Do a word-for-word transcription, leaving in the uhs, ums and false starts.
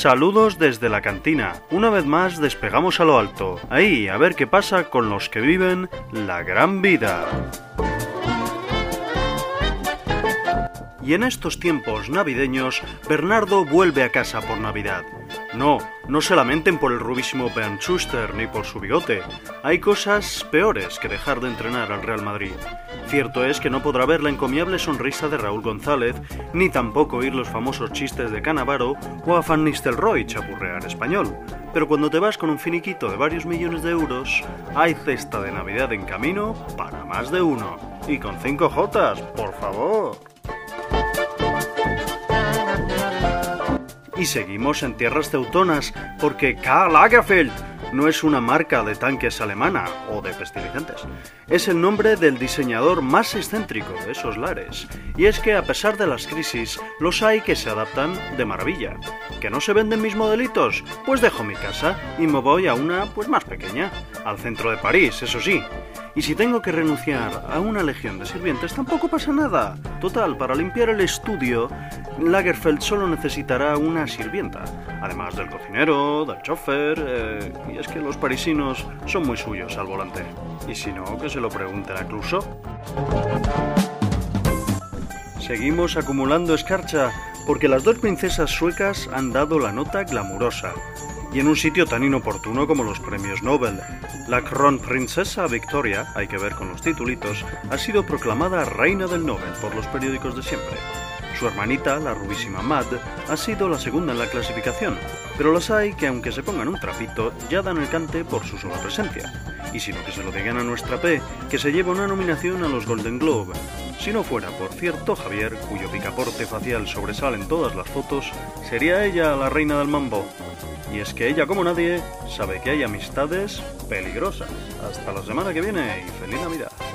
Saludos desde la cantina. Una vez más despegamos a lo alto. Ahí, a ver qué pasa con los que viven la gran vida. Y en estos tiempos navideños, Bernardo vuelve a casa por Navidad. No, no se lamenten por el rubísimo Bernd Schuster ni por su bigote. Hay cosas peores que dejar de entrenar al Real Madrid. Cierto es que no podrá ver la encomiable sonrisa de Raúl González, ni tampoco oír los famosos chistes de Cannavaro o a Van Nistelrooy chapurrear español. Pero cuando te vas con un finiquito de varios millones de euros, hay cesta de Navidad en camino para más de uno. Y con cinco jotas, por favor. Y seguimos en tierras teutonas, porque Karl Lagerfeld no es una marca de tanques alemana o de pestilentes. Es el nombre del diseñador más excéntrico de esos lares. Y es que a pesar de las crisis, los hay que se adaptan de maravilla. ¿Que no se venden mis modelitos? Pues dejo mi casa y me voy a una pues más pequeña, al centro de París, eso sí. Y si tengo que renunciar a una legión de sirvientes, tampoco pasa nada. Total, para limpiar el estudio, Lagerfeld solo necesitará una sirvienta, además del cocinero, del chofer, eh, y es que los parisinos son muy suyos al volante. Y si no, que se lo pregunten a Clouseau. Seguimos acumulando escarcha, porque las dos princesas suecas han dado la nota glamurosa. Y en un sitio tan inoportuno como los premios Nobel. La Kronprinsessa Victoria, hay que ver con los titulitos, ha sido proclamada reina del Nobel por los periódicos de siempre. Su hermanita, la rubísima Mad, ha sido la segunda en la clasificación, pero las hay que aunque se pongan un trapito, ya dan el cante por su sola presencia. Y si no, que se lo digan a nuestra P, que se lleva una nominación a los Golden Globe. Si no fuera por cierto Javier, cuyo picaporte facial sobresale en todas las fotos, sería ella la reina del mambo. Y es que ella, como nadie, sabe que hay amistades peligrosas. Hasta la semana que viene y feliz Navidad.